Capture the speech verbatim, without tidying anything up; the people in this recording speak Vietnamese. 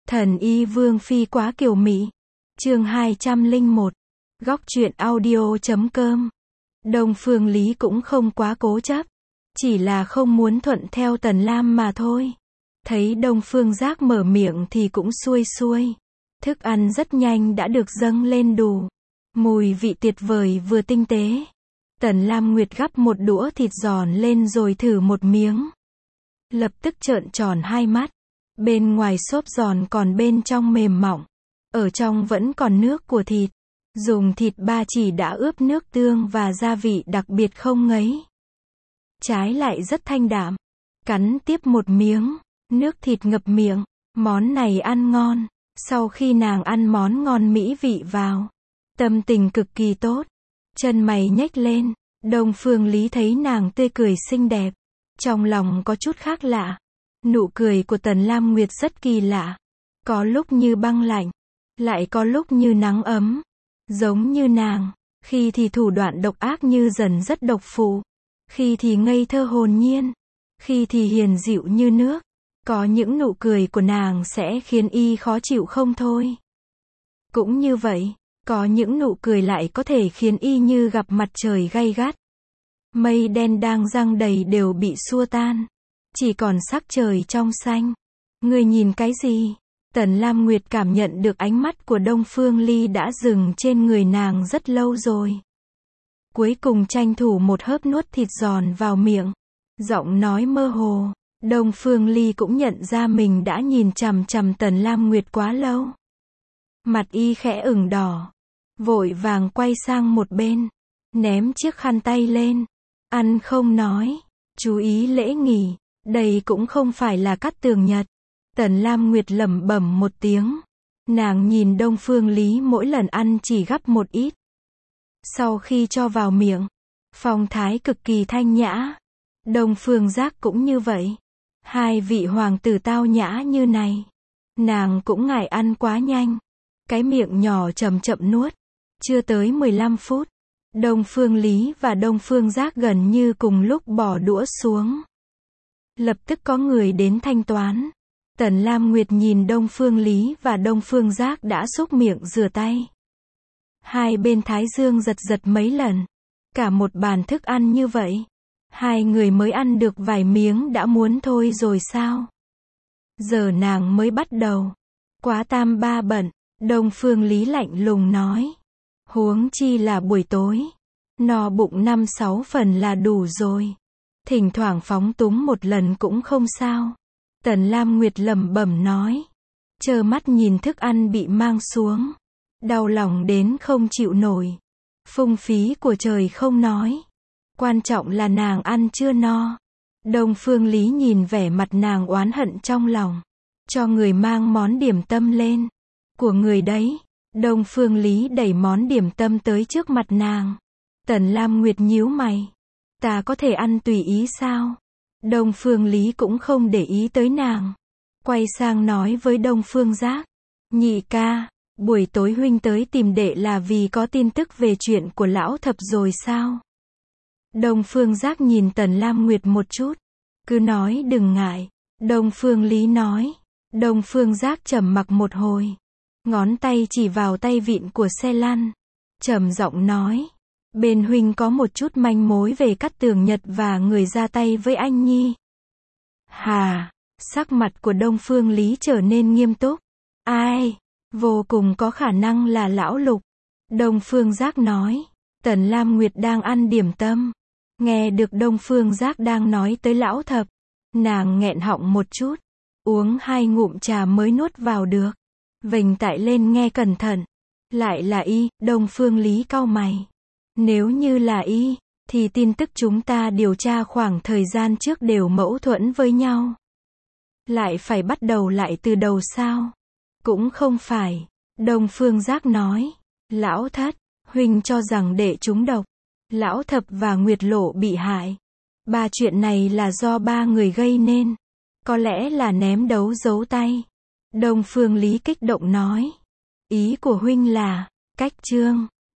Thần y Vương Phi quá kiều mỹ. Chương hai trăm lẻ một. Góc truyện audio chấm com. Đông Phương Lý cũng không quá cố chấp, chỉ là không muốn thuận theo Tần Lam mà thôi. Thấy Đông Phương Giác mở miệng thì cũng xuôi xuôi. Thức ăn rất nhanh đã được dâng lên đủ. Mùi vị tuyệt vời vừa tinh tế. Tần Lam Nguyệt gắp một đũa thịt giòn lên rồi thử một miếng. Lập tức trợn tròn hai mắt. Bên ngoài xốp giòn còn bên trong mềm mỏng. Ở trong vẫn còn nước của thịt. Dùng thịt ba chỉ đã ướp nước tương và gia vị đặc biệt không ngấy. Trái lại rất thanh đạm. Cắn tiếp một miếng, nước thịt ngập miệng. Món này ăn ngon. Sau khi nàng ăn món ngon mỹ vị vào, tâm tình cực kỳ tốt. Chân mày nhếch lên. Đông Phương Lý thấy nàng tươi cười xinh đẹp, trong lòng có chút khác lạ. Nụ cười của Tần Lam Nguyệt rất kỳ lạ. Có lúc như băng lạnh, lại có lúc như nắng ấm. Giống như nàng, khi thì thủ đoạn độc ác như dần rất độc phụ, khi thì ngây thơ hồn nhiên, khi thì hiền dịu như nước. Có những nụ cười của nàng sẽ khiến y khó chịu không thôi. Cũng như vậy, có những nụ cười lại có thể khiến y như gặp mặt trời gay gắt. Mây đen đang giăng đầy đều bị xua tan. Chỉ còn sắc trời trong xanh. Người nhìn cái gì? Tần Lam Nguyệt cảm nhận được ánh mắt của Đông Phương Ly đã dừng trên người nàng rất lâu rồi. Cuối cùng tranh thủ một hớp nuốt thịt giòn vào miệng. Giọng nói mơ hồ. Đông Phương Ly cũng nhận ra mình đã nhìn chằm chằm Tần Lam Nguyệt quá lâu. Mặt y khẽ ửng đỏ. Vội vàng quay sang một bên. Ném chiếc khăn tay lên. Ăn không nói. Chú ý lễ nghỉ. Đây cũng không phải là cắt tường Nhật. Tần Lam Nguyệt lẩm bẩm một tiếng. Nàng nhìn Đông Phương Lý mỗi lần ăn chỉ gắp một ít. Sau khi cho vào miệng, phong thái cực kỳ thanh nhã. Đông Phương Giác cũng như vậy. Hai vị hoàng tử tao nhã như này, nàng cũng ngại ăn quá nhanh. Cái miệng nhỏ chậm chậm nuốt. Chưa tới mười lăm phút, Đông Phương Lý và Đông Phương Giác gần như cùng lúc bỏ đũa xuống. Lập tức có người đến thanh toán. Tần Lam Nguyệt nhìn Đông Phương Lý và Đông Phương Giác đã xúc miệng rửa tay. Hai bên thái dương giật giật mấy lần. Cả một bàn thức ăn như vậy. Hai người mới ăn được vài miếng đã muốn thôi rồi sao? Giờ nàng mới bắt đầu. Quá tam ba bận. Đông Phương Lý lạnh lùng nói. Huống chi là buổi tối. No bụng năm sáu phần là đủ rồi. Thỉnh thoảng phóng túng một lần cũng không sao. Tần Lam Nguyệt lẩm bẩm nói. Trơ mắt nhìn thức ăn bị mang xuống. Đau lòng đến không chịu nổi. Phung phí của trời không nói. Quan trọng là nàng ăn chưa no. Đông Phương Lý nhìn vẻ mặt nàng oán hận trong lòng. Cho người mang món điểm tâm lên. Của người đấy. Đông Phương Lý đẩy món điểm tâm tới trước mặt nàng. Tần Lam Nguyệt nhíu mày. Ta có thể ăn tùy ý sao? Đông Phương Lý cũng không để ý tới nàng. Quay sang nói với Đông Phương Giác. Nhị ca, buổi tối huynh tới tìm đệ là vì có tin tức về chuyện của lão thập rồi sao? Đông Phương Giác nhìn Tần Lam Nguyệt một chút. Cứ nói đừng ngại. Đông Phương Lý nói. Đông Phương Giác trầm mặc một hồi. Ngón tay chỉ vào tay vịn của xe lăn. Trầm giọng nói. Bên huynh có một chút manh mối về Cát Tường Nhật và người ra tay với anh nhi. Hà, sắc mặt của Đông Phương Lý trở nên nghiêm túc. Ai? Vô cùng có khả năng là lão Lục. Đông Phương Giác nói. Tần Lam Nguyệt đang ăn điểm tâm. Nghe được Đông Phương Giác đang nói tới lão thập. Nàng nghẹn họng một chút. Uống hai ngụm trà mới nuốt vào được. Vành tại lên nghe cẩn thận. Lại là y. Đông Phương Lý cau mày. Nếu như là y, thì tin tức chúng ta điều tra khoảng thời gian trước đều mâu thuẫn với nhau. Lại phải bắt đầu lại từ đầu sao? Cũng không phải. Đông Phương Giác nói. Lão thất, huynh cho rằng đệ trúng độc. Lão thập và Nguyệt Lộ bị hại. Ba chuyện này là do ba người gây nên. Có lẽ là ném đấu giấu tay. Đông Phương Lý kích động nói. Ý của huynh là, cách chương.